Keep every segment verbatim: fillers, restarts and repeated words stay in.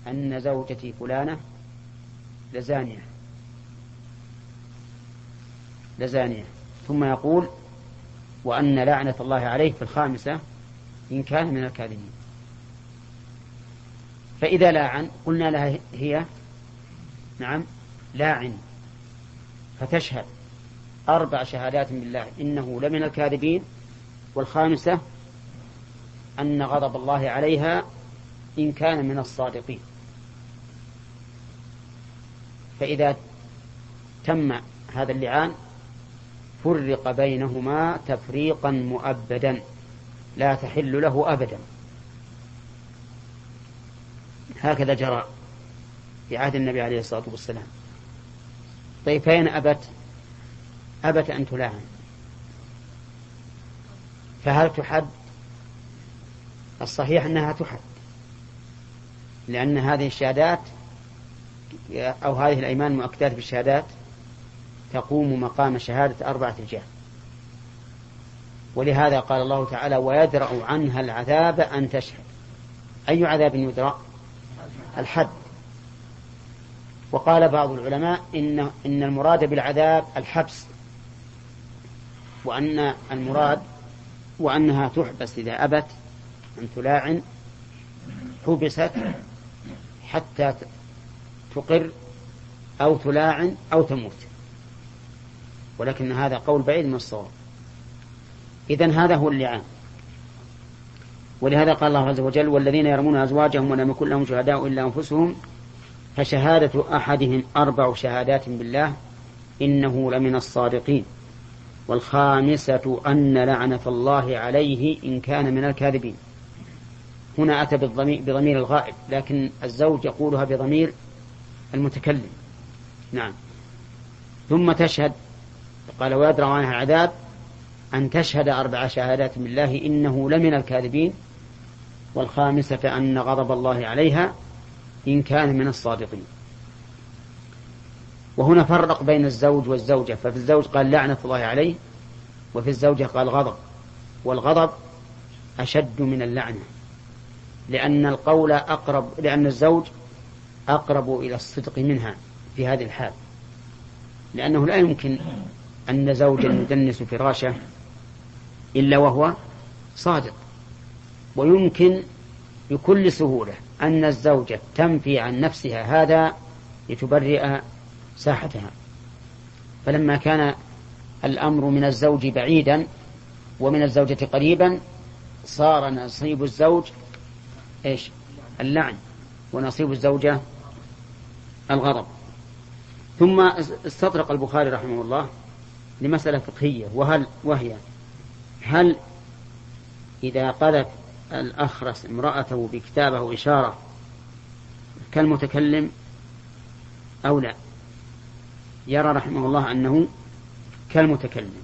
أن زوجتي فلانة لزانية لزانية ثم يقول وأن لعنة الله عليه في الخامسة إن كان من الكاذبين. فإذا لاعن قلنا لها هي نعم لاعن، فتشهد أربع شهادات بالله إنه لمن الكاذبين، والخامسة أن غضب الله عليها إن كان من الصادقين. فإذا تم هذا اللعان فرق بينهما تفريقا مؤبدا لا تحل له أبدا. هكذا جرى في عهد النبي عليه الصلاة والسلام. طيب فإن أبت أبت أن تلاعن فهل تحد؟ الصحيح أنها تحد، لأن هذه الشهادات أو هذه الأيمان المؤكدات بالشهادات تقوم مقام شهادة أربعة رجال. ولهذا قال الله تعالى ويدرأ عنها العذاب أن تشهد. أي عذاب يدرأ؟ الحد. وقال بعض العلماء إن, إن المراد بالعذاب الحبس، وأن المراد وأنها تحبس إذا أبت أن تلاعن حبست حتى تقر أو تلاعن أو تموت، ولكن هذا قول بعيد من الصواب. إذن هذا هو اللعان. ولهذا قال الله عز وجل والذين يرمون أزواجهم ولم يكن لهم شهداء إلا أنفسهم فشهادة أحدهم أربع شهادات بالله إنه لمن الصادقين، والخامسة أن لعنة الله عليه إن كان من الكاذبين. هنا أتى بضمير الغائب، لكن الزوج يقولها بضمير المتكلم. نعم. ثم تشهد، قال ويدرأ عنها العذاب أن تشهد أربع شهادات بالله إنه لمن الكاذبين، والخامسة أن غضب الله عليها إن كان من الصادقين. وهنا فرق بين الزوج والزوجة، ففي الزوج قال لعنة الله عليه، وفي الزوجة قال غضب، والغضب أشد من اللعنة، لأن القول أقرب، لأن الزوج أقرب إلى الصدق منها في هذه الحال، لأنه لا يمكن أن زوجا يدنس فراشه إلا وهو صادق، ويمكن بكل سهولة أن الزوجة تنفي عن نفسها هذا لتبرئ ساحتها. فلما كان الأمر من الزوج بعيدا ومن الزوجة قريبا صار نصيب الزوج إيش؟ اللعن، ونصيب الزوجة الغضب. ثم استطرق البخاري رحمه الله لمسألة فقهية، وهل وهي هل إذا قذف الأخرس امرأته بكتابة أو إشارة كالمتكلم أو لا؟ يرى رحمه الله أنه كالمتكلم.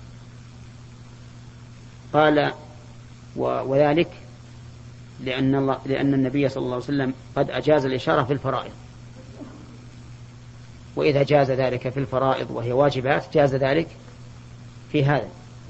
قال وذلك لأن, الله لأن النبي صلى الله عليه وسلم قد أجاز الإشارة في الفرائض، وإذا جاز ذلك في الفرائض وهي واجبات جاز ذلك في هذا.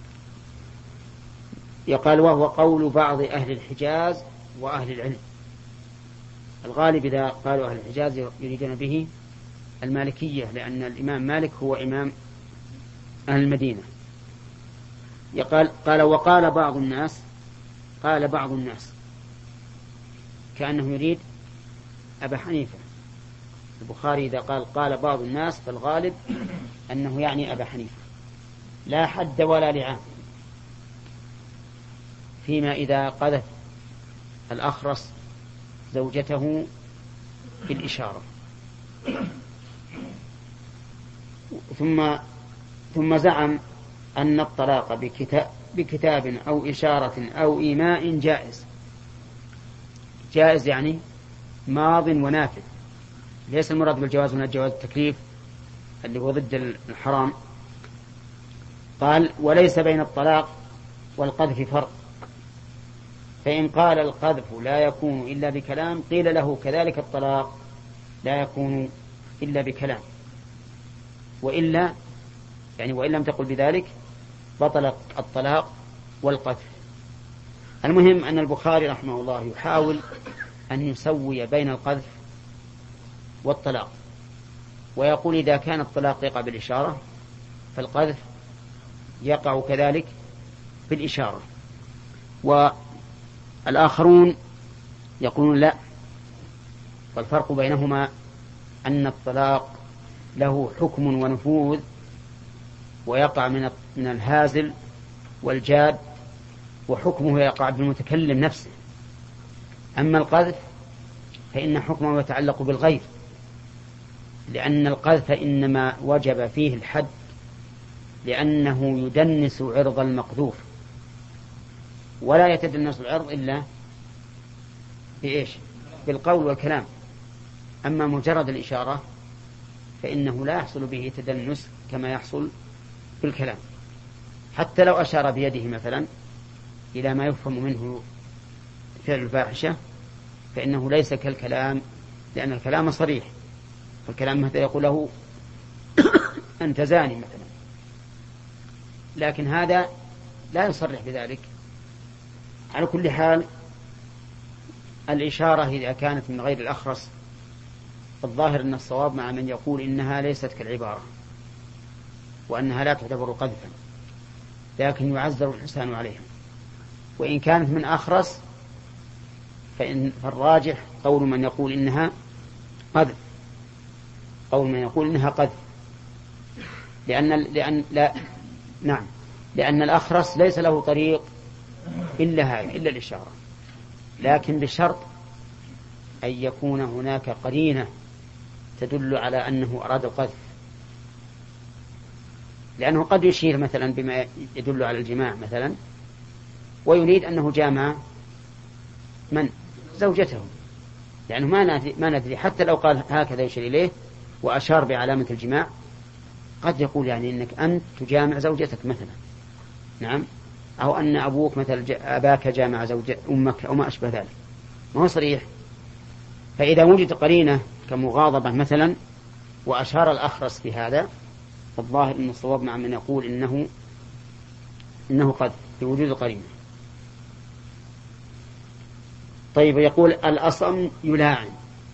يقال وهو قول بعض أهل الحجاز وأهل العلم. الغالب إذا قالوا أهل الحجاز يريدون به المالكية، لأن الإمام مالك هو إمام أهل المدينة. يقال قال وقال بعض الناس، قال بعض الناس كأنه يريد أبا حنيفة. البخاري إذا قال قال بعض الناس فالغالب أنه يعني أبا حنيفة. لا حد ولا لعان فيما إذا قذف الأخرس زوجته بالإشارة. ثم ثم زعم أن الطلاق بكتاب, بكتاب أو إشارة أو إيماء جائز. جائز يعني ماض ونافذ، ليس المراد بالجواز من الجواز التكليف اللي هو ضد الحرام. قال وليس بين الطلاق والقذف فرق، فإن قال القذف لا يكون إلا بكلام قيل له كذلك الطلاق لا يكون إلا بكلام، وإلا يعني وإن لم تقل بذلك بطل الطلاق والقذف. المهم أن البخاري رحمه الله يحاول أن يسوي بين القذف والطلاق، ويقول إذا كان الطلاق يقع بالإشارة فالقذف يقع كذلك بالإشارة. والآخرون يقولون لا، والفرق بينهما أن الطلاق له حكم ونفوذ ويقع من من الهازل والجاد، وحكمه يقع بالمتكلم نفسه. أما القذف فإن حكمه يتعلق بالغير، لأن القذف إنما وجب فيه الحد لأنه يدنس عرض المقذوف، ولا يتدنس العرض إلا بإيش؟ بالقول والكلام. أما مجرد الإشارة فإنه لا يحصل به تدنس كما يحصل بالكلام، حتى لو أشار بيده مثلا إلى ما يفهم منه فعل الفاحشة فإنه ليس كالكلام، لأن الكلام صريح، فالكلام مثلا يقول له أنت زاني مثلا، لكن هذا لا يصرح بذلك. على كل حال الإشارة إذا كانت من غير الأخرس الظاهر أن الصواب مع من يقول إنها ليست كالعبارة وأنها لا تعتبر قذفا، لكن يعذر الإنسان عليها. وإن كانت من أخرس فإن فالراجح قول من يقول إنها قذف، قول من يقول إنها قذف، لأن لأن لا نعم لأن الأخرس ليس له طريق إلا هذا إلا الإشارة، لكن بشرط أن يكون هناك قرينة تدل على أنه أراد القذف، لأنه قد يشير مثلا بما يدل على الجماع مثلا ويريد أنه جامع من زوجته، لأنه ما ندري ما ندري حتى لو قال هكذا يشير إليه وأشار بعلامة الجماع قد يقول يعني إنك أنت تجامع زوجتك مثلا، نعم، أو أن أبوك مثلا أباك جامع زوج أمك أو ما أشبه ذلك، ما هو صريح. فإذا وجد قرينة كمغاضبة مثلا وأشار الأخرس بهذا فالظاهر أن الصواب مع من يقول إنه إنه قد بوجود قرينة. طيب، يقول الأصم يلاعن.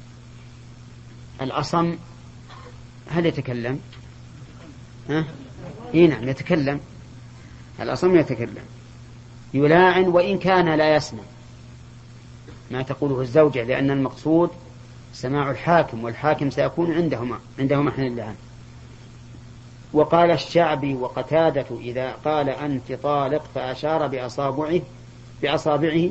الأصم هل يتكلم؟ ها؟ إيه نعم يتكلم، الأصم يتكلم. يلاعن وإن كان لا يسمع ما تقوله الزوجة، لأن المقصود سماع الحاكم، والحاكم سيكون عندهما عندهما حين اللعن. وقال الشعبي وقتادة إذا قال أنت طالق فأشار بأصابعه بأصابعه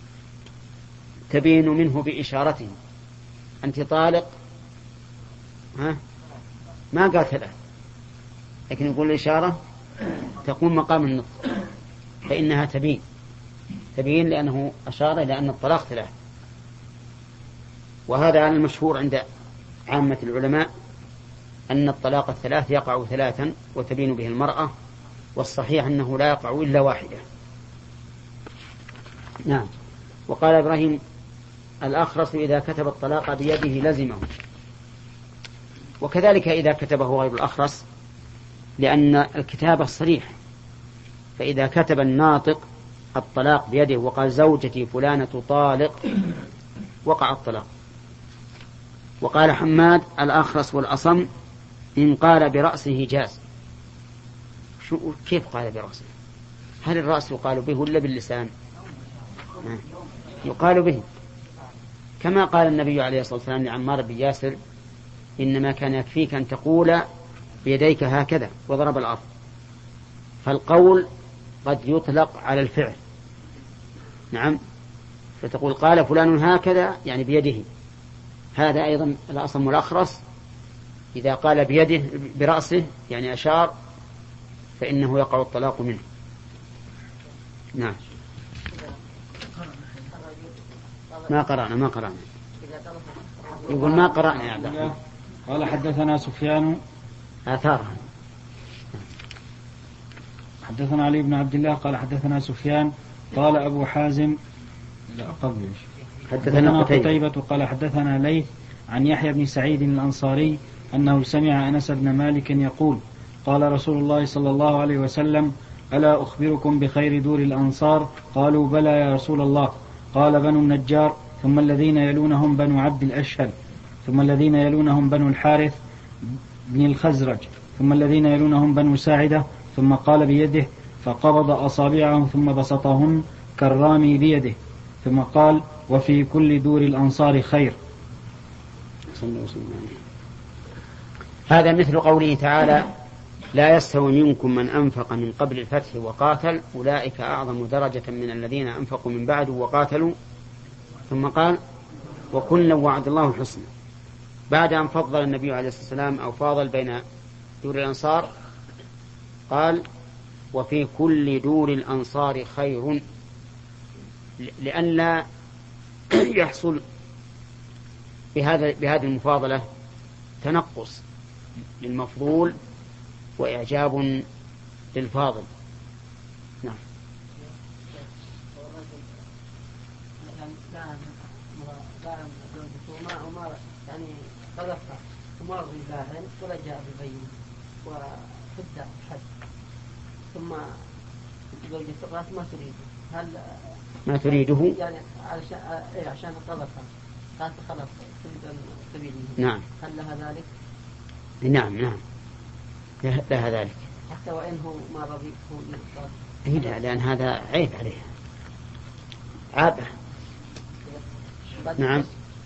تبين منه بإشارته. أنت طالق ها ما قال ثلاث، لكن يقول الإشارة تقوم مقام النطق، فإنها تبين تبين لأنه أشار إلى أن الطلاق ثلاث. وهذا المشهور عند عامة العلماء أن الطلاق الثلاث يقع ثلاثا وتبين به المرأة، والصحيح أنه لا يقع إلا واحدة. نعم. وقال إبراهيم الأخرس إذا كتب الطلاق بيده لزمه، وكذلك إذا كتبه غير الأخرس، لأن الكتابة صريح، فإذا كتب الناطق الطلاق بيده وقال زوجتي فلانة طالق وقع الطلاق. وقال حماد الأخرس والأصم إن قال برأسه جاز. شو كيف قال برأسه؟ هل الرأس يقال به ولا باللسان؟ يقال به، كما قال النبي عليه الصلاة والسلام لعمار بن ياسر إنما كان يكفيك أن تقول بيديك هكذا وضرب الأرض. فالقول قد يطلق على الفعل، نعم، فتقول قال فلان هكذا يعني بيده. هذا أيضا الأصم والأخرس إذا قال بيده برأسه يعني أشار فإنه يقع الطلاق منه. نعم. ما قرأنا ما قرأنا يقول ما قرأنا يا عبد الله. قال حدثنا سفيان آثارها. حدثنا علي بن عبد الله قال حدثنا سفيان قال أبو حازم لا قبل حدثنا قتيبة قال حدثنا ليث عن يحيى بن سعيد الأنصاري أنه سمع أنس بن مالك يقول قال رسول الله صلى الله عليه وسلم ألا أخبركم بخير دور الأنصار؟ قالوا بلى يا رسول الله. قال بنو النجار ثم الذين يلونهم بنو عبد الأشهل ثم الذين يلونهم بنو الحارث بن الخزرج ثم الذين يلونهم بنو ساعدة ثم قال بيده فقبض أصابعهم ثم بسطهن كالرامي بيده ثم قال وفي كل دور الأنصار خير. هذا مثل قوله تعالى لا يستوي منكم من أنفق من قبل الفتح وقاتل أولئك أعظم درجة من الذين أنفقوا من بعد وقاتلوا ثم قال وكلا وعد الله الحسنى. بعد أن فضل النبي عليه الصلاة والسلام أو فاضل بين دور الأنصار قال وفي كل دور الأنصار خير لئلا يحصل بهذا بهذه المفاضلة تنقص للمفضول وإعجاب للفاضل. نعم. يعني قذفها تمر بالله ولا جاء ببين وحد حد ثم زوجة الراس ما تريده هل ما تريده يعني علشان إيه عشان قذفها قالت خلاص تريد أن تبينه نعم هل لها ذلك؟ نعم نعم لها ذلك حتى وإنه ما رضي هو لا لأن هذا عيب عليها عابة. نعم.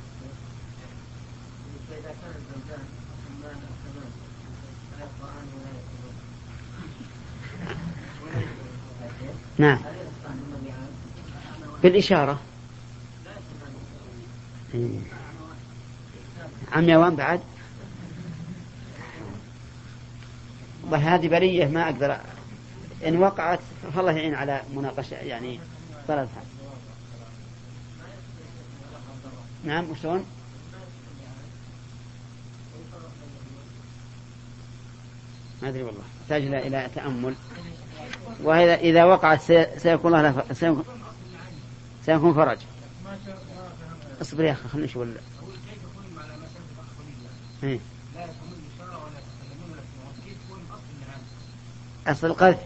نعم بالإشارة عم يوان بعد وهذه برية ما أقدر إن وقعت فالله يعين على مناقشة يعني طلبها. نعم وشون ما أدري والله تحتاج إلى تأمل وإذا إذا وقعت سيكون لها سيكون, سيكون فرج. اصبر يا أخي خلنا نشوف ولا إيه أصل القذف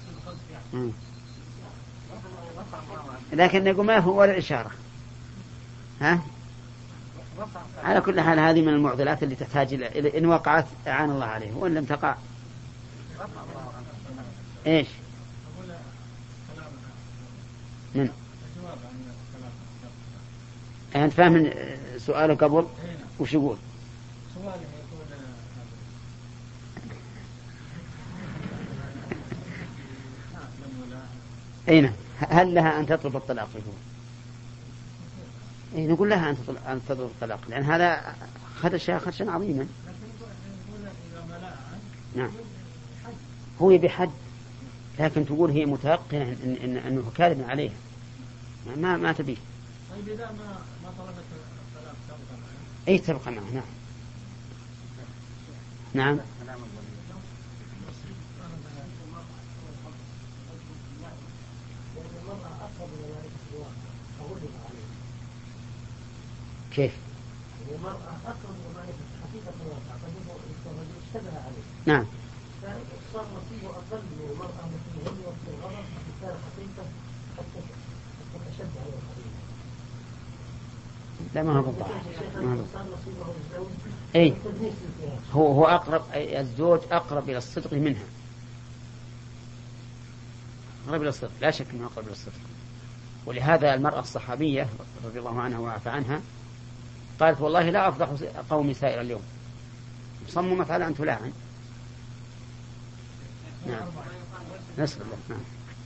لكن نقول ما هو ولا إشارة. ها على كل حال هذه من المعضلات اللي تحتاج إلى إن وقعت أعان الله عليه وإن لم تقع إيش من أنت فاهم سؤاله قبل وش يقول أين هل لها أن تطلب الطلاق يقول إيه نقول لها أن تطلب الطلاق لأن هذا خدش خدشا عظيما. نعم هو بحد لكن تقول هي متيقنة إن إن أنه كاذب عليها ما ما تبيه. طيب إذا ما ما طلبت الطلاق تبقى معه. أي تبقى معه. نعم. نعم. كيف؟ نعم. صار نصيبه أقل من المرأة التي هي في الغضب فكان حقيقة حتى تتشد على الحقيقة. لا ما هو بالضبط. أي هو هو أقرب الزوج أقرب إلى الصدق منها. أقرب إلى الصدق لا شك أنه أقرب إلى الصدق. ولهذا المرأة الصحابية رضي الله عنها وعفى عنها قالت والله لا أفضح قومي سائر اليوم صممت على أن تلاعن. نعم نسأل الله. نعم.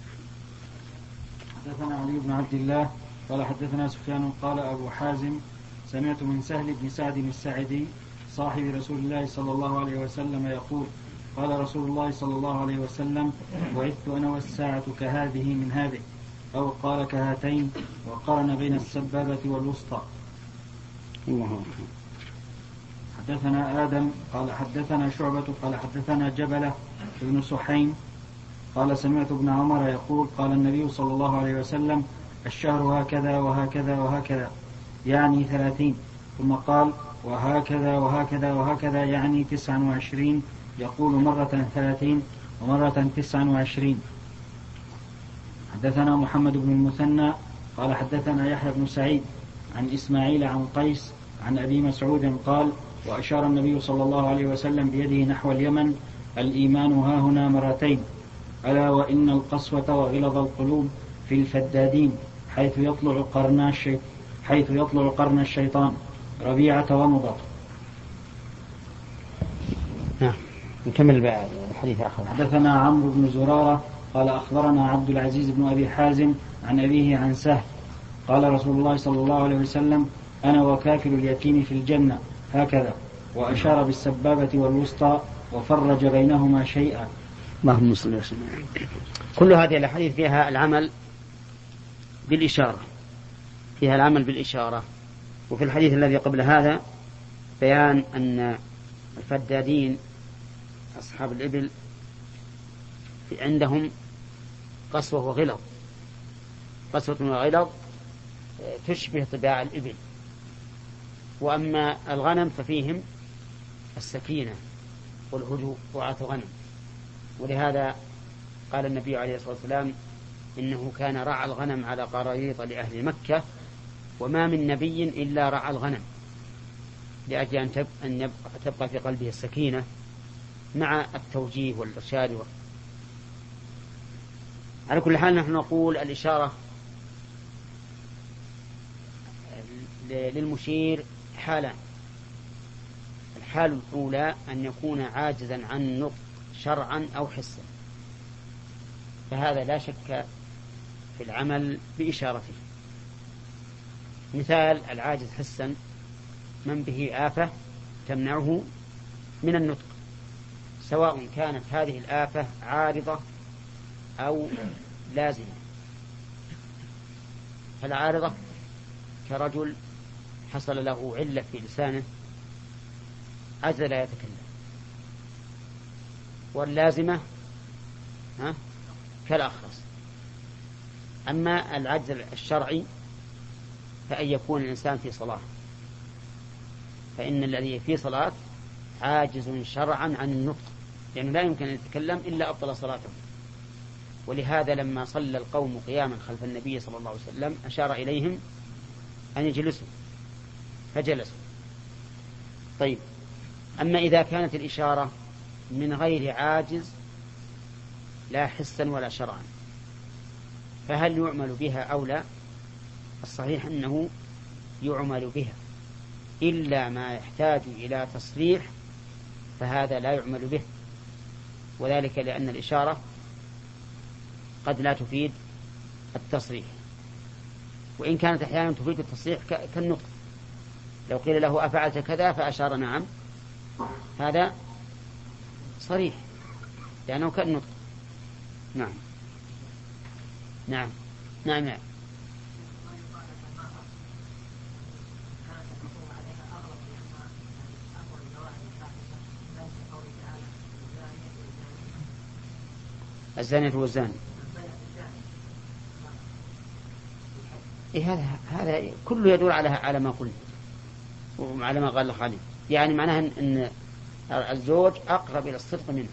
حدثنا علي بن عبد الله قال حدثنا سفيان قال أبو حازم سمعت من سهل بن سعد الساعدي صاحب رسول الله صلى الله عليه وسلم يقول قال رسول الله صلى الله عليه وسلم بعثت أنا والساعة كهذه من هذه أو قال كهاتين وقارن بين السبابة والوسطى. الله. حدثنا آدم قال حدثنا شعبة قال حدثنا جبلة ابن سحيم قال سمعت ابن عمر يقول قال النبي صلى الله عليه وسلم الشهر هكذا وهكذا وهكذا يعني ثلاثين ثم قال وهكذا وهكذا وهكذا يعني تسعا وعشرين يقول مرة ثلاثين ومرة تسعا وعشرين. حدثنا محمد بن المثنى قال حدثنا يحيى بن سعيد عن إسماعيل عن قيس عن أبي مسعود قال: وأشار النبي صلى الله عليه وسلم بيده نحو اليمن: الإيمان هاهنا مرتين، ألا وإن القسوة وغلظ القلوب في الفدادين حيث يطلع قرن الشيطان حيث يطلع قرن الشيطان ربيعة ومضر. نعم. نكمل بقى الحديث آخر. حدثنا عمرو بن زرارة قال أخبرنا عبد العزيز بن أبي حازم عن أبيه عن سهل قال: رسول الله صلى الله عليه وسلم: أنا وكافل اليتيم في الجنة هكذا، وأشار بالسبابة والوسطى وفرج بينهما شيئا. اللهم صل وسلم. كل هذه الأحاديث فيها العمل بالإشارة، فيها العمل بالإشارة. وفي الحديث الذي قبل هذا بيان أن الفدادين أصحاب الإبل عندهم قسوة وغلظ، قسوة وغلظ تشبه طباع الإبل. وأما الغنم ففيهم السكينة والهدوء رعاة غنم. ولهذا قال النبي عليه الصلاة والسلام: إنه كان رعى الغنم على قراريط لأهل مكة، وما من نبي إلا رعى الغنم، لأجل أن تبقى في قلبه السكينة مع التوجيه والإرشاد. على كل حال نحن نقول الإشارة للمشير حالان: الحال الأولى أن يكون عاجزا عن النطق شرعا أو حسا، فهذا لا شك في العمل بإشارته. مثال العاجز حسا: من به آفة تمنعه من النطق، سواء كانت هذه الآفة عارضة أو لازمة. فالعارضة كرجل حصل له علة في لسانه عجز لا يتكلم، واللازمة ها كالأخرس. أما العجز الشرعي فأن يكون الإنسان في صلاة، فإن الذي في صلاة عاجز شرعا عن النطق، لأنه لا يمكن أن يتكلم إلا أبطل صلاته. ولهذا لما صلى القوم قياما خلف النبي صلى الله عليه وسلم أشار إليهم أن يجلسوا فجلسوا. طيب، أما إذا كانت الإشارة من غير عاجز لا حسا ولا شرعا، فهل يعمل بها أو لا؟ الصحيح أنه يعمل بها، إلا ما يحتاج إلى تصريح فهذا لا يعمل به، وذلك لأن الإشارة قد لا تفيد التصريح، وإن كانت أحيانا تفيد التصريح كالنطق. لو قيل له: أفعلت كذا؟ فأشار نعم، هذا صريح لأنه كالنطق. نعم نعم نعم, نعم. الزانية والزاني، إيه هذا هذا كله يدور على على ما قلنا وعلى ما قال خالد، يعني معناها أن الزوج أقرب إلى الصدق منه.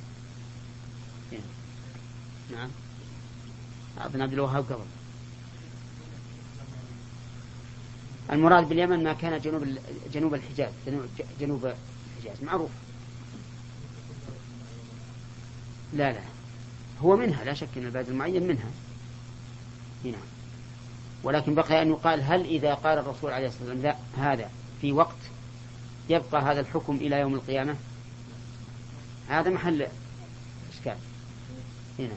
نعم. ابن عبد الوهاب قبل. المراد باليمن ما كان جنوب جنوب الحجاز، جنوب الحجاز معروف. لا لا هو منها، لا شك أن البلد المعين منها هنا، ولكن بقي أن يقال: هل إذا قال الرسول عليه الصلاة والسلام لا هذا في وقت يبقى هذا الحكم إلى يوم القيامة؟ هذا محل إشكال هنا.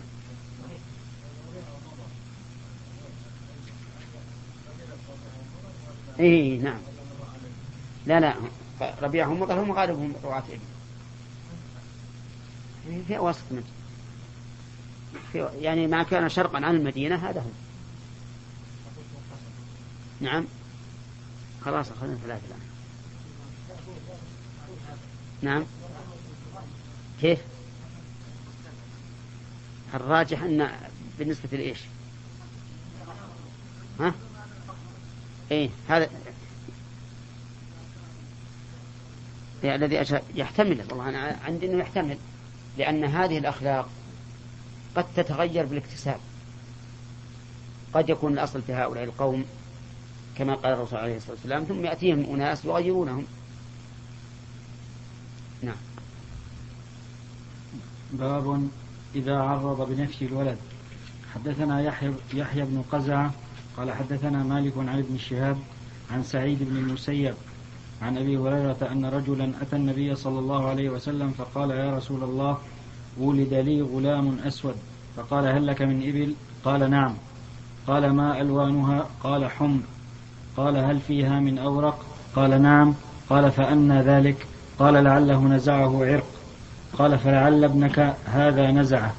إيه نعم. لا لا ربيعهم مضر هم غالبهم رعاة إبل في أواسط منه، يعني ما كان شرقا عن المدينة هذا هم. نعم خلاص أخذنا ثلاثة الآن. نعم كيف؟ الراجح أن بالنسبة لإيش؟ ها؟ إيه هذا الذي أشار يحتمل. والله أنا عندي أنه يحتمل، لأن هذه الأخلاق قد تتغير بالاكتساب. قد يكون الأصل في هؤلاء القوم كما قال الرسول عليه الصلاة والسلام ثم يأتيهم أناس يغيرونهم. نعم. باب إذا عرض بنفس الولد. حدثنا يحيى, يحيى بن قزعة قال حدثنا مالك عن ابن شهاب عن سعيد بن المسيب عن أبي هريرة أن رجلا أتى النبي صلى الله عليه وسلم فقال يا رسول الله ولد لي غلام أسود، فقال هل لك من إبل؟ قال نعم. قال ما ألوانها؟ قال حمر. قال هل فيها من أورق؟ قال نعم. قال فأنى ذلك؟ قال لعله نزعه عرق. قال فلعل ابنك هذا نزعه.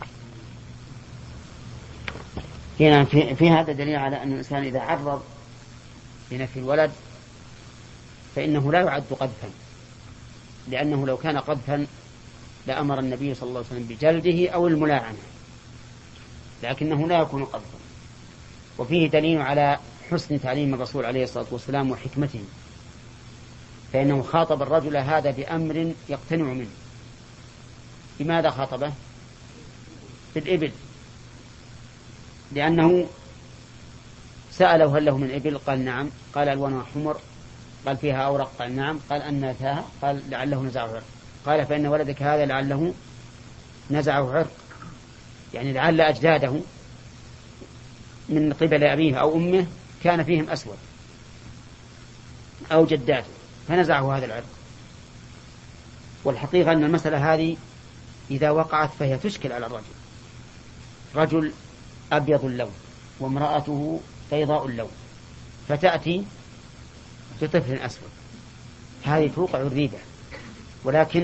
هنا في, في هذا دليل على أن الإنسان إذا عرض بنفي الولد فإنه لا يعد قذفا، لأنه لو كان قذفا لأمر النبي صلى الله عليه وسلم بجلده أو الملاعنة، لكنه لا يكون قذفا. وفيه دليل على حسن تعليم الرسول عليه الصلاة والسلام وحكمته، فإنه خاطب الرجل هذا بأمر يقتنع منه. لماذا خاطبه؟ بالإبل، لأنه سأله هل له من إبل؟ قال نعم. قال ألوانها حمر. قال فيها أورق؟ قال نعم. قال أن فيها؟ قال لعله نزعه عرق. قال فإن ولدك هذا لعله نزعه عرق، يعني لعل أجداده من قبل أبيه أو أمه كان فيهم أسود أو جداته فنزعه هذا العرق. والحقيقة أن المسألة هذه إذا وقعت فهي تشكل على الرجل، رجل أبيض اللون وامرأته بيضاء اللون، فتأتي بطفل أسود، هذه توقع الريبة. ولكن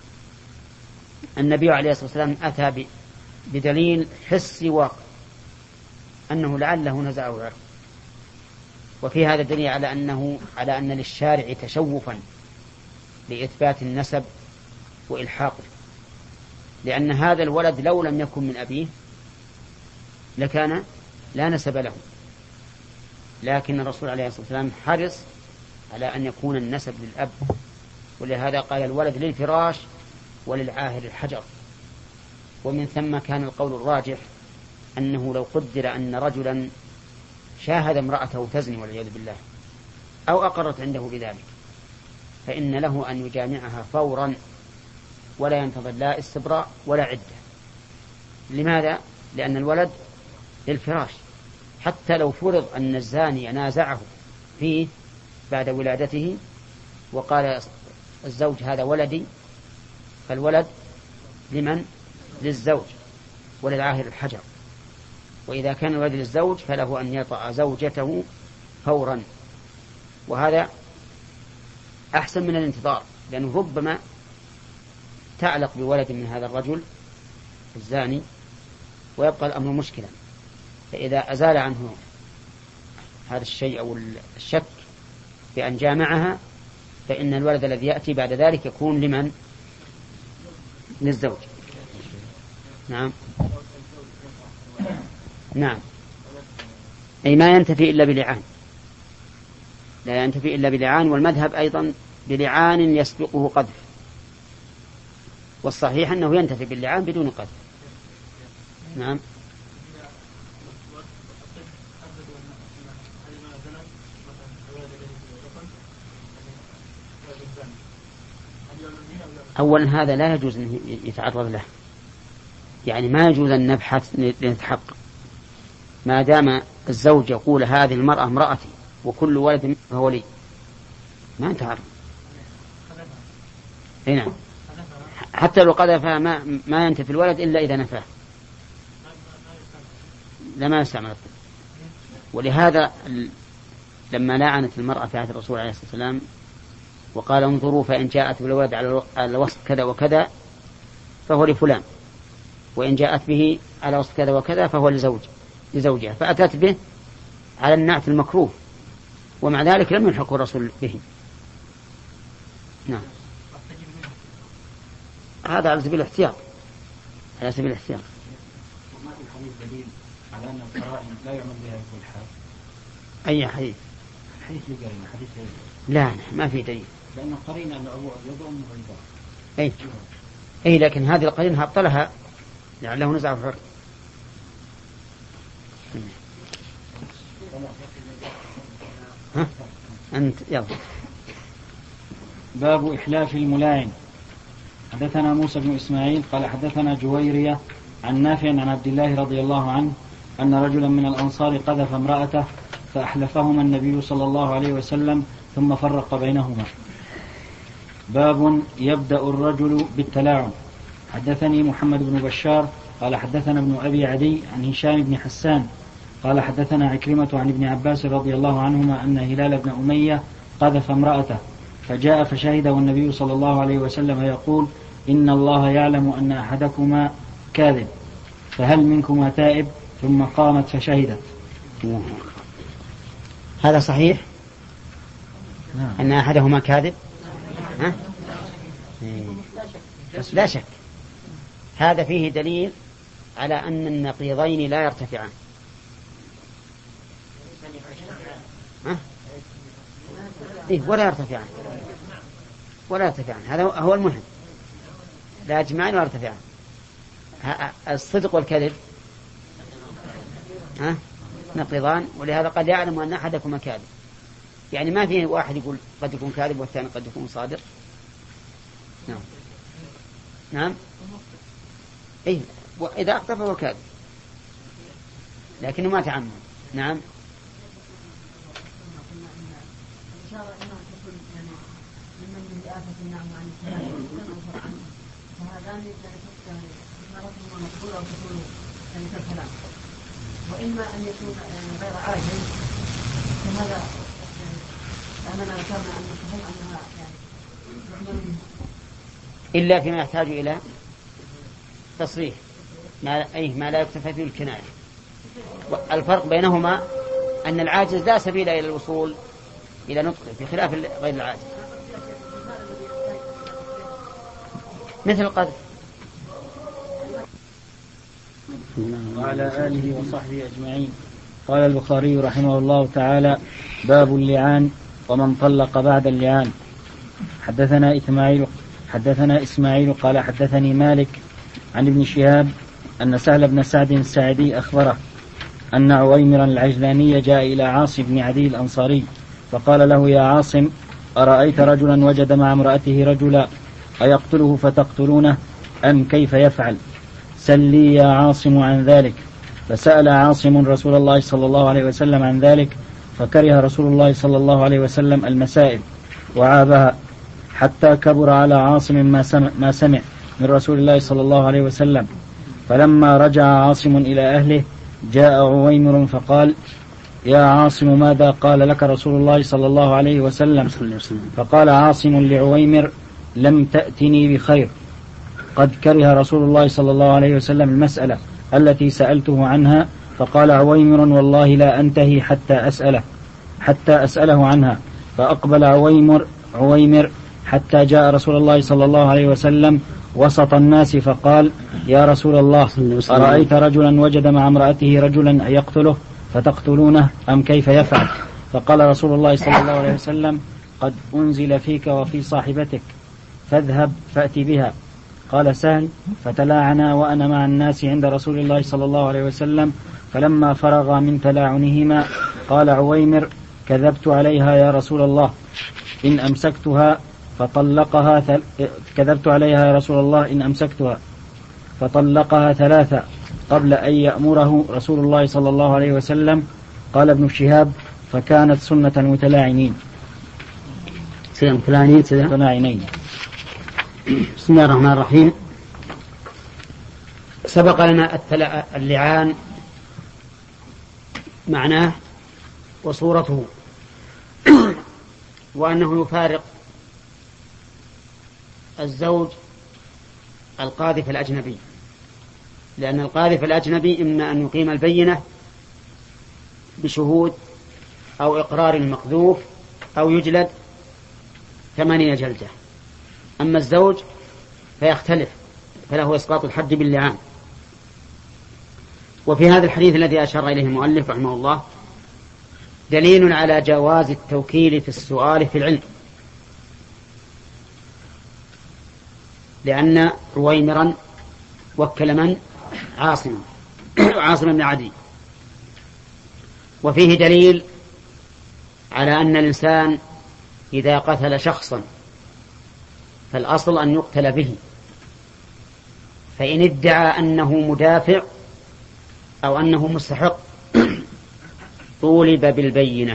النبي عليه الصلاة والسلام أتى بدليل حسي واقع أنه لعله نزعه عرق. وفي هذا دليل على أنه على أن للشارع تشوفا لإثبات النسب وإلحاقه، لأن هذا الولد لو لم يكن من أبيه لكان لا نسب له، لكن الرسول عليه الصلاة والسلام حرص على أن يكون النسب للأب، ولهذا قال الولد للفراش وللعاهر الحجر. ومن ثم كان القول الراجح أنه لو قدر أن رجلا شاهد امرأته تزني والعياذ بالله أو أقرت عنده بذلك فإن له أن يجامعها فورا ولا ينتظر لا استبراء ولا عدة. لماذا؟ لأن الولد للفراش، حتى لو فرض أن الزاني نازعه فيه بعد ولادته وقال الزوج هذا ولدي، فالولد لمن؟ للزوج وللعاهر الحجر. وإذا كان الولد للزوج فله أن يطأ زوجته فورا، وهذا أحسن من الانتظار، لأنه ربما تعلق بولد من هذا الرجل الزاني ويبقى الأمر مشكلا. فإذا أزال عنه هذا الشيء أو الشك بأن جامعها فإن الولد الذي يأتي بعد ذلك يكون لمن؟ للزوج. نعم نعم أي ما ينتفي إلا بلعان، لا ينتفي إلا بلعان. والمذهب أيضا بلعان يسبقه قذف، والصحيح أنه ينتفي باللعان بدون قذف. نعم أولا هذا لا يجوز أن يتعرض له، يعني ما يجوز أن نبحث لنتحقق، ما دام الزوج يقول هذه المرأة امرأتي وكل ولد فهو لي، ما نتعرض. نعم حتى لو قذف ما, ما ينتفي الولد إلا إذا نفاه، لما يستعمل الطب. ولهذا لما لعنت المرأة في عهد الرسول عليه الصلاة والسلام وقال انظروا فإن جاءت بالولد على وصف كذا وكذا فهو لفلان، وإن جاءت به على وصف كذا وكذا فهو لزوج لزوجها، فأتت به على النعت المكروه، ومع ذلك لم يلحقه الرسول به. نعم هذا على سبيل الاحتياط، على سبيل الاحتياط. وما في الحديث دليل على أن القرائن لا يعمل بها في كل حال؟ أي حديث؟ حديث لقرينة حديث لا ما في دليل، لأن القرينة أن أبوه أبيض وأمه بيضاء. أي أي لكن هذه القرينة أبطلها لعله نزع الحر. ها أنت يلا. باب إحلاف الملاعن. حدثنا موسى بن إسماعيل قال حدثنا جويرية عن نافع عن عبد الله رضي الله عنه أن رجلا من الأنصار قذف امرأته فأحلفهما النبي صلى الله عليه وسلم ثم فرق بينهما. باب يبدأ الرجل بالتلاعن. حدثني محمد بن بشار قال حدثنا ابن أبي عدي عن هشام بن حسان قال حدثنا عكرمة عن ابن عباس رضي الله عنهما أن هلال بن أمية قذف امرأته فجاء فشهد والنبي صلى الله عليه وسلم يقول إن الله يعلم أن أحدكما كاذب فهل منكما تائب؟ ثم قامت فشهدت. هذا صحيح أن أحدهما كاذب؟ ها؟ لا شك. هذا فيه دليل على أن النقيضين لا يرتفعان. ها؟ إيه ولا يرتفعان ولا يرتفعان. هذا هو المهم. لا يجمعان ولا يرتفعان. الصدق والكذب ها نقيضان، ولهذا قد يعلم أن أحدكما كاذب. يعني ما فيه واحد يقول قد يكون كاذب والثاني قد يكون صادق. نعم نعم إيه وإذا أخطأ فهو كاذب لكنه ما تعمد. نعم وإما أن يكون غير عاجل فهذا أمنا ذكرنا أن الصحيح أنها يعني إلا فيما يحتاج إلى تصريح ما أي ما لا يكتفى فيه الكناية. الفرق بينهما أن العاجز لا سبيل إلى الوصول إلى نطقه بخلاف غير العاجز مثل القذف. وعلى آله وصحبه أجمعين. قال البخاري رحمه الله تعالى باب اللعان ومن طلق بعد اللعان. حدثنا إسماعيل حدثنا إسماعيل قال حدثني مالك عن ابن شهاب أن سهل بن سعد الساعدي أخبره أن عويمرا العجلاني جاء إلى عاصم بن عدي الأنصاري فقال له يا عاصم أرأيت رجلا وجد مع امرأته رجلا أيقتله فتقتلونه أم كيف يفعل؟ سل لي يا عاصم عن ذلك. فسأل عاصم رسول الله صلى الله عليه وسلم عن ذلك فكره رسول الله صلى الله عليه وسلم المسائل وعابها حتى كبر على عاصم ما سمع, ما سمع من رسول الله صلى الله عليه وسلم. فلما رجع عاصم إلى أهله جاء عويمر فقال يا عاصم ماذا قال لك رسول الله صلى الله عليه وسلم؟ فقال عاصم لعويمر لم تأتني بخير قد كره رسول الله صلى الله عليه وسلم المسألة التي سألته عنها. فقال عويمر والله لا أنتهي حتى أسأله حتى أسأله عنها. فأقبل عويمر عويمر حتى جاء رسول الله صلى الله عليه وسلم وسط الناس فقال يا رسول الله أرأيت رجلا وجد مع امرأته رجلا يقتله فتقتلونه أم كيف يفعل؟ فقال رسول الله صلى الله عليه وسلم قد أنزل فيك وفي صاحبتك فاذهب فأتي بها. قال سهل فتلاعنا وأنا مع الناس عند رسول الله صلى الله عليه وسلم. فلما فرغ من تلاعنهما قال عويمر كذبت عليها يا رسول الله إن أمسكتها فطلقها ثل... كذبت عليها يا رسول الله إن أمسكتها فطلقها ثلاثة قبل أن يأمره رسول الله صلى الله عليه وسلم. قال ابن شهاب فكانت سنة متلاعنين متلاعنين. بسم الله الرحمن الرحيم. سبق لنا اللعان معناه وصورته وأنه يفارق الزوج القاذف الأجنبي، لأن القاذف الأجنبي إما أن يقيم البينة بشهود أو إقرار المقذوف أو يجلد ثمانين جلدة. أما الزوج فيختلف فله إسقاط الحد باللعان. وفي هذا الحديث الذي أشار إليه المؤلف رحمه الله دليل على جواز التوكيل في السؤال في العلم، لأن عويمرا وكل من عاصم عاصم بن عدي. وفيه دليل على أن الإنسان إذا قتل شخصا فالأصل أن يقتل به، فإن ادعى أنه مدافع أو أنه مستحق طولب بالبينة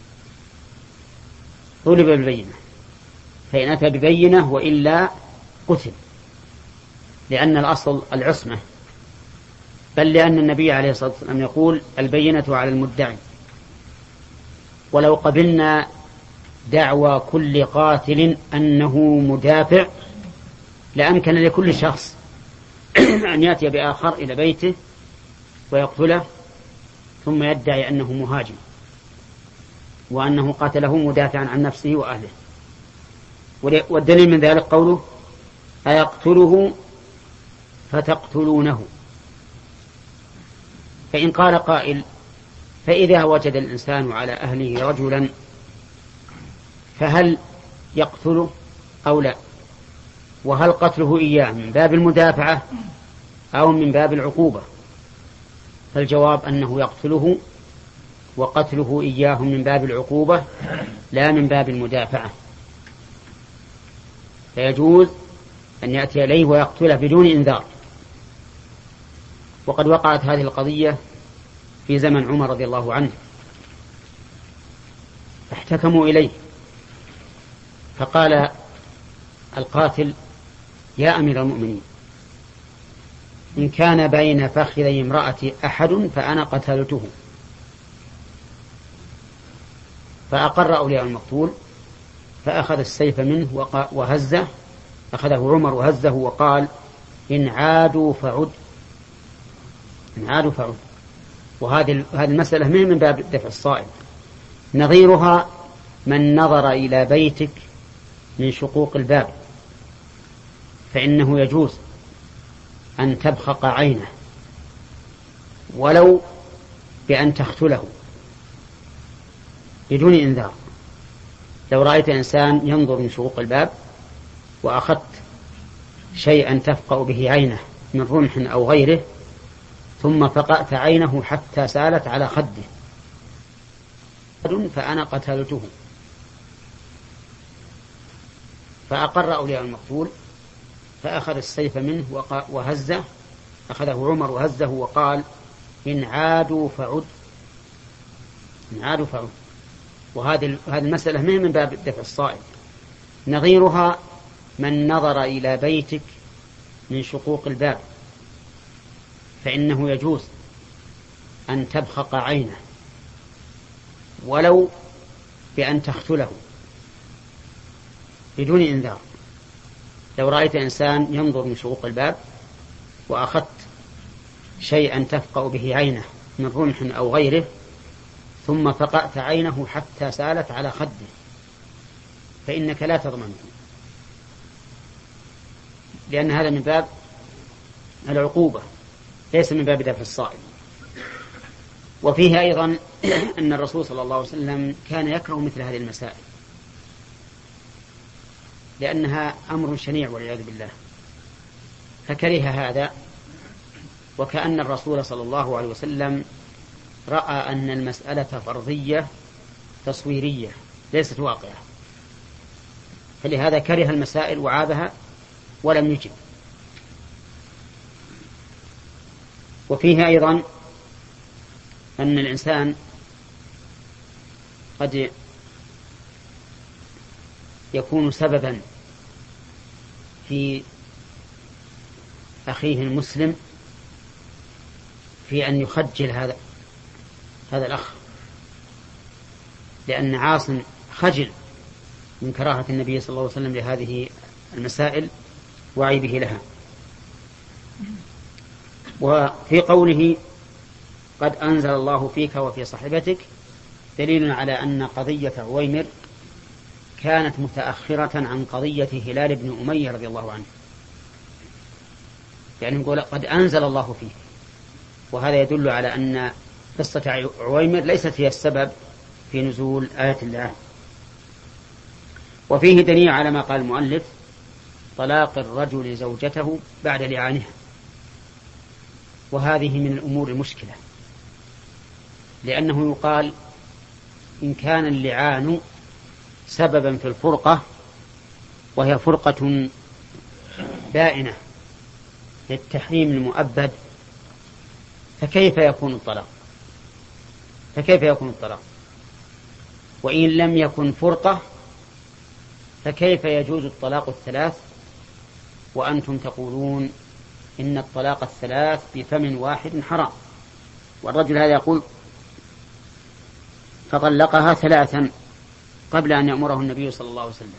طولب بالبينة فإن أتى ببينة وإلا قتل، لأن الأصل العصمة، بل لأن النبي عليه الصلاة والسلام يقول البينة على المدعي. ولو قبلنا دعوى كل قاتل أنه مدافع لأمكن لكل شخص أن يأتي بآخر إلى بيته ويقتله ثم يدعي أنه مهاجم وأنه قاتله مدافعا عن نفسه وأهله. والدليل من ذلك قوله أيقتله فتقتلونه. فإن قال قائل فإذا وجد الإنسان على أهله رجلا فهل يقتله أو لا؟ وهل قتله إياه من باب المدافعة أو من باب العقوبة؟ فالجواب أنه يقتله، وقتله إياه من باب العقوبة لا من باب المدافعة، فيجوز أن يأتي إليه ويقتله بدون إنذار. وقد وقعت هذه القضية في زمن عمر رضي الله عنه، فاحتكموا إليه فقال القاتل يا أمير المؤمنين إن كان بين فخذي امرأتي أحد فأنا قتلته. فأقر أولياء المقتول فأخذ السيف منه وهزه، أخذه عمر وهزه وقال إن عادوا فعد إن عادوا فعد. وهذه هذه المسألة من باب دفع الصائب. نظيرها من نظر إلى بيتك من شقوق الباب فإنه يجوز أن تبخق عينه ولو بأن تقتله بدون إنذار. لو رأيت إنسان ينظر من شقوق الباب وأخذت شيئا تفقأ به عينه من رمح أو غيره ثم فقأت عينه حتى سالت على خده فأنا قتلته. فأقر أولياء المقتول فأخذ السيف منه وهزه، أخذه عمر وهزه وقال إن عادوا فعد إن عادوا فعد. وهذه هذه المسألة من باب دفع الصائب. نظيرها من نظر إلى بيتك من شقوق الباب فإنه يجوز أن تبخق عينه ولو بأن تقتله بدون إنذار. لو رأيت إنسان ينظر من شقوق الباب وأخذت شيئا تفقأ به عينه من رمح أو غيره ثم فقأت عينه حتى سالت على خده فإنك لا تضمنه، لأن هذا من باب العقوبة ليس من باب دفع الصائب. وفيه أيضا أن الرسول صلى الله عليه وسلم كان يكره مثل هذه المسائل لأنها أمر شنيع والعياذ بالله، فكره هذا. وكأن الرسول صلى الله عليه وسلم رأى أن المسألة فرضية تصويرية ليست واقعة، فلهذا كره المسائل وعابها ولم يجب. وفيه أيضا أن الإنسان قد يكون سببا في أخيه المسلم في أن يخجل هذا هذا الأخ، لأن عاصم خجل من كراهة النبي صلى الله عليه وسلم لهذه المسائل وعيبه لها. وفي قوله قد أنزل الله فيك وفي صاحبتك دليل على أن قضية عويمر كانت متأخرة عن قضية هلال بن أمية رضي الله عنه، يعني نقول قد أنزل الله فيك، وهذا يدل على أن قصة عويمر ليست هي السبب في نزول آية الله. وفيه دليل على ما قال المؤلف طلاق الرجل زوجته بعد لعانها، وهذه من الأمور المشكلة، لأنه يقال إن كان اللعان سببا في الفرقة وهي فرقة بائنة للتحريم المؤبد فكيف يكون الطلاق فكيف يكون الطلاق وإن لم يكن فرقة فكيف يجوز الطلاق الثلاث وأنتم تقولون إن الطلاق الثلاث بفم واحد حرام. والرجل هذا يقول فطلقها ثلاثا قبل أن يأمره النبي صلى الله عليه وسلم.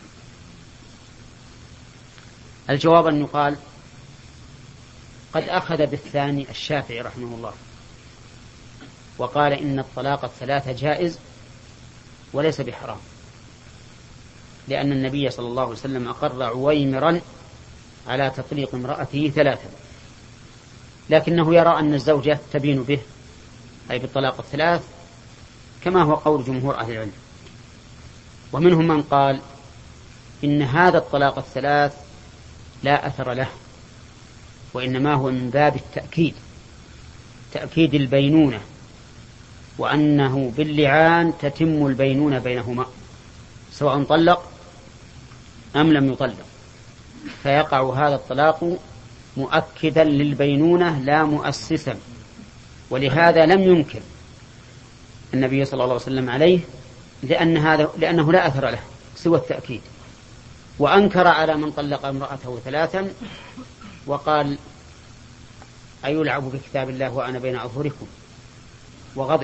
الجواب أن يقال قد أخذ بالثاني الشافعي رحمه الله وقال إن الطلاق الثلاثة جائز وليس بحرام، لأن النبي صلى الله عليه وسلم أقر عويمرا على تطليق امرأته ثلاثا، لكنه يرى أن الزوجة تبين به أي بالطلاق الثلاث كما هو قول جمهور أهل العلم. ومنهم من قال إن هذا الطلاق الثلاث لا أثر له، وإنما هو من باب التأكيد تأكيد البينونة، وأنه باللعان تتم البينونة بينهما سواء طلق أم لم يطلق، فيقع هذا الطلاق مؤكدا للبينونة لا مؤسسا. ولهذا لم ينكر النبي صلى الله عليه وسلم عليه لأن هذا لأنه لا أثر له سوى التأكيد، وأنكر على من طلق امرأته ثلاثا وقال أيلعب بكتاب الله وأنا بين أظهركم وغضب.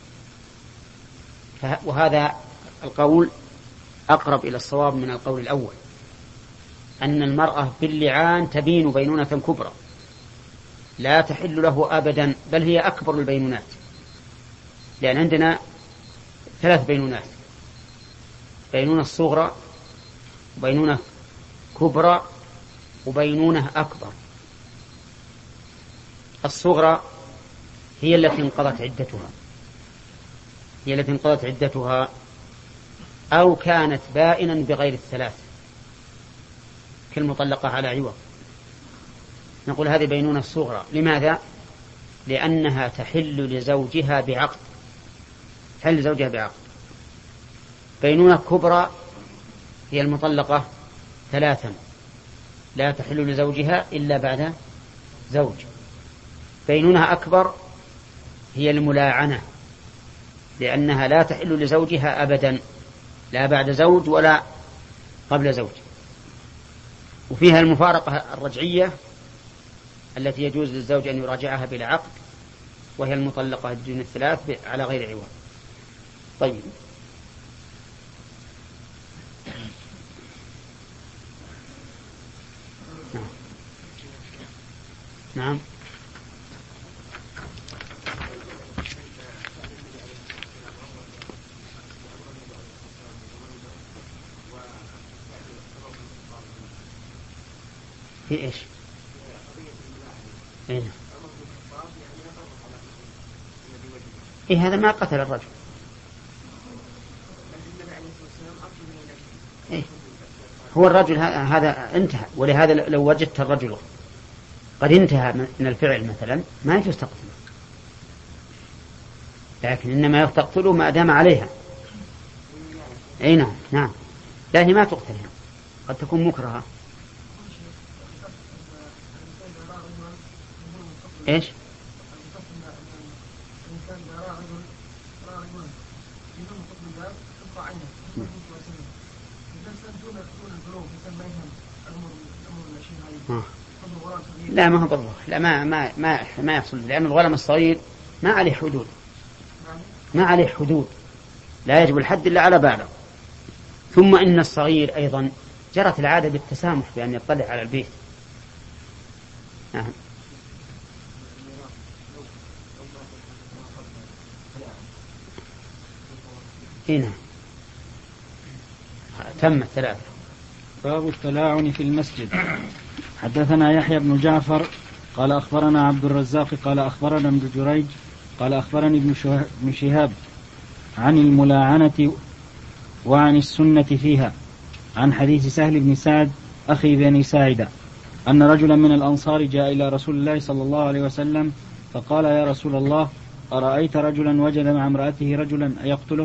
وهذا القول أقرب إلى الصواب من القول الأول، أن المرأة باللعان تبين بينونة كبرى لا تحل له أبدا، بل هي أكبر البينونات، لأن عندنا ثلاث بينونات: بينونة صغرى وبينونة كبرى وبينونة أكبر. الصغرى هي التي انقضت عدتها هي التي انقضت عدتها أو كانت بائنا بغير الثلاث كالمطلقة على عوض، نقول هذه بينونة الصغرى. لماذا؟ لأنها تحل لزوجها بعقد تحل لزوجها بعقد. بينونة كبرى هي المطلقة ثلاثا لا تحل لزوجها إلا بعد زوج. بينونة أكبر هي الملاعنة، لأنها لا تحل لزوجها أبدا لا بعد زوج ولا قبل زوج. وفيها المفارقة الرجعية التي يجوز للزوج أن يراجعها بلا عقد، وهي المطلقة دون الثلاث على غير عوض. طيب، نعم نعم في إيش؟ إيه؟ إيه هذا ما قتل الرجل. إيه؟ هو الرجل هذا انتهى، ولهذا لو وجدت الرجل قد انتهى من الفعل مثلا ما يجوز تقتله، لكن إنما تقتله ما دام عليها. أي نعم نعم، لا هي ما تقتل، قد تكون مكرهة. إيش؟ لا ما هو بالله، لا ما ما ما ما يحصل، لأن الغلام الصغير ما عليه حدود ما عليه حدود لا يجب الحد إلا على بالغ. ثم إن الصغير أيضا جرت العادة بالتسامح بأن يطلع على البيت. نعم. هنا تم الثلاثة. باب التلاعن في المسجد. حدثنا يحيى بن جعفر قال أخبرنا عبد الرزاق قال أخبرنا ابن جريج قال أخبرني ابن شهاب عن الملاعنة وعن السنة فيها عن حديث سهل بن سعد أخي بني ساعدة أن رجلا من الأنصار جاء إلى رسول الله صلى الله عليه وسلم، فقال: يا رسول الله، أرأيت رجلا وجد مع امرأته رجلا أيقتله؟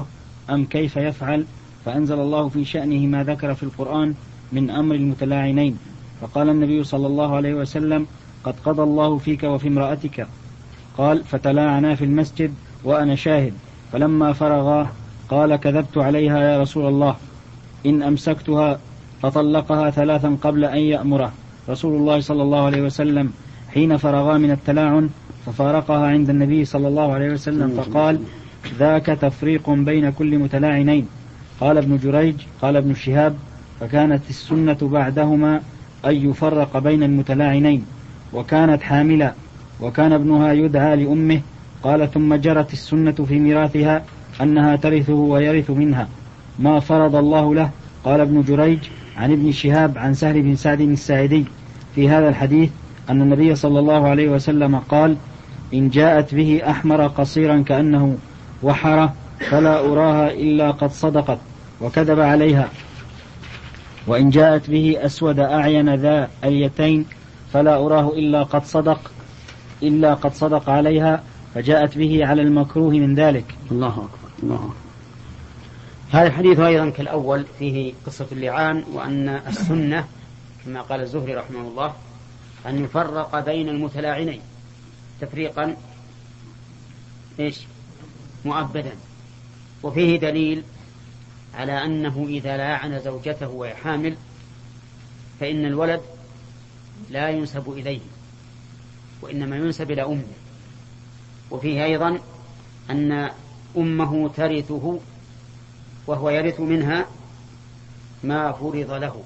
أم كيف يفعل؟ فأنزل الله في شأنه ما ذكر في القرآن من أمر المتلاعنين، فقال النبي صلى الله عليه وسلم: قد قضى الله فيك وفي امرأتك. قال: فتلاعنا في المسجد وأنا شاهد، فلما فرغا قال: كذبت عليها يا رسول الله، إن أمسكتها. فطلقها ثلاثا قبل أن يأمره رسول الله صلى الله عليه وسلم حين فرغا من التلاعن، ففارقها عند النبي صلى الله عليه وسلم فقال: ذاك تفريق بين كل متلاعنين. قال ابن جريج: قال ابن شهاب: فكانت السنة بعدهما أن يفرق بين المتلاعنين، وكانت حاملا، وكان ابنها يدعى لأمه. قال: ثم جرت السنة في ميراثها أنها ترثه ويرث منها ما فرض الله له. قال ابن جريج عن ابن شهاب عن سهل بن سعد الساعدي في هذا الحديث أن النبي صلى الله عليه وسلم قال: إن جاءت به أحمر قصيرا كأنه وحر فلا أراها إلا قد صدقت وكذب عليها، وإن جاءت به أسود أعين ذا اليتين فلا أراه إلا قد صدق إلا قد صدق عليها، فجاءت به على المكروه من ذلك. الله أكبر، الله أكبر. هذا الحديث أيضا كالأول فيه قصة اللعان، وأن السنة كما قال الزهري رحمه الله أن يفرق بين المتلاعنين تفريقا إيش مؤبدا، وفيه دليل على أنه إذا لاعن زوجته وهي حامل فإن الولد لا ينسب إليه وإنما ينسب إلى أمه، وفيه أيضا أن أمه ترثه وهو يرث منها ما فرض له.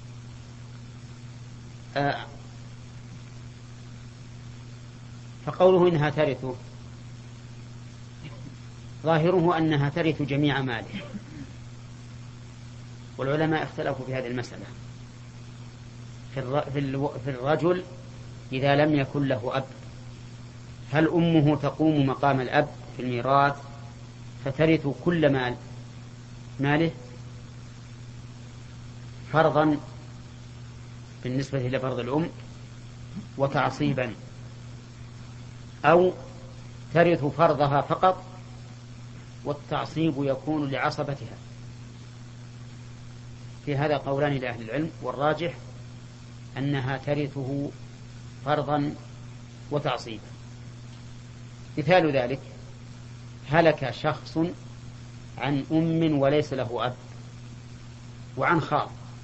آه فقوله إنها ترثه ظاهره أنها ترث جميع ماله، والعلماء اختلفوا في هذه المسألة. في الرجل إذا لم يكن له أب هل أمه تقوم مقام الأب في الميراث فترث كل مال ماله فرضا بالنسبة لفرض الأم وتعصيبا، أو ترث فرضها فقط والتعصيب يكون لعصبتها؟ في هذا قولان لأهل العلم، والراجح أنها ترثه فرضا وتعصيبا. مثال ذلك: هلك شخص عن أم وليس له أب وعن خال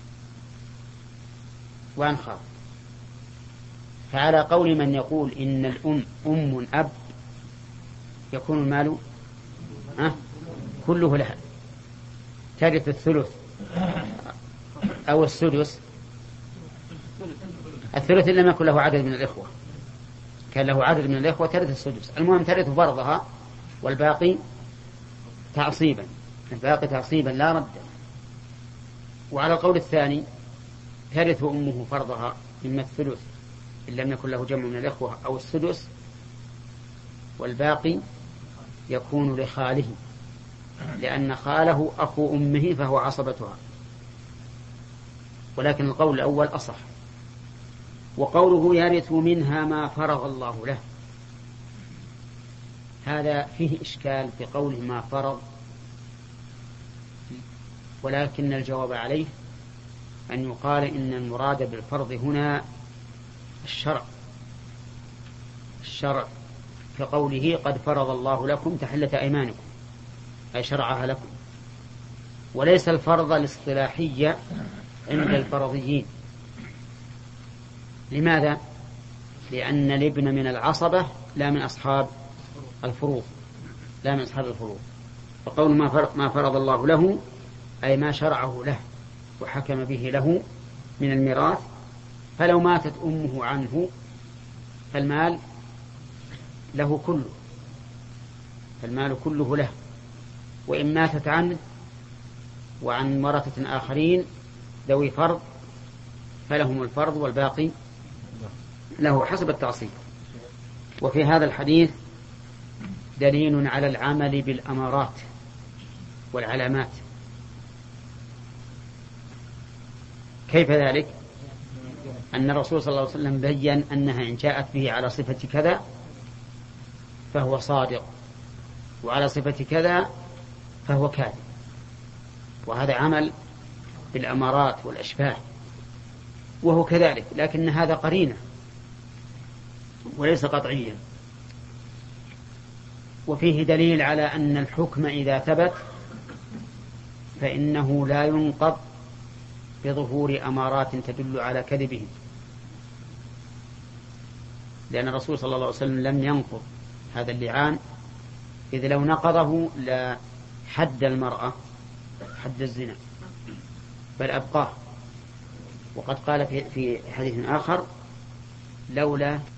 وعن خال فعلى قول من يقول إن الأم أم أب يكون المال أه؟ كله لها، ترث الثلث أو السدس. الثلث إن لم يكن له عدد من الإخوة، كان له عدد من الإخوة ترث السدس. المهم ترث فرضها والباقي تعصيبا، الباقي تعصيبا لا رد. وعلى القول الثاني ترث أمه فرضها إما الثلث إن لم يكن له جمع من الإخوة أو السدس، والباقي يكون لخاله لأن خاله أخو أمه فهو عصبتها. ولكن القول الأول أصح. وقوله يرث منها ما فرض الله له، هذا فيه إشكال في قوله ما فرض، ولكن الجواب عليه أن يقال إن المراد بالفرض هنا الشرع الشرع كقوله قد فرض الله لكم تحلة أيمانكم، أي شرعها لكم، وليس الفرض الاصطلاحية عند الفرضيين. لماذا؟ لأن الابن من العصبة لا من أصحاب الفروض لا من أصحاب الفروض فقول ما فرض الله له أي ما شرعه له وحكم به له من الميراث. فلو ماتت أمه عنه فالمال له كله فالمال كله له، وإن ماتت عنه وعن ورثة آخرين ذوي فرض فلهم الفرض والباقي له حسب التعصيب. وفي هذا الحديث دليل على العمل بالأمارات والعلامات. كيف ذلك؟ أن الرسول صلى الله عليه وسلم بيّن أنها إن جاءت به على صفة كذا فهو صادق، وعلى صفة كذا فهو كاذب. وهذا عمل بالأمارات والأشباه، وهو كذلك، لكن هذا قرينة وليس قطعيا. وفيه دليل على أن الحكم إذا ثبت فإنه لا ينقض بظهور أمارات تدل على كذبه، لأن الرسول صلى الله عليه وسلم لم ينقض هذا اللعان، إذ لو نقضه لا حد المرأة حد الزنا بل أبقاه. وقد قال في حديث آخر: لولا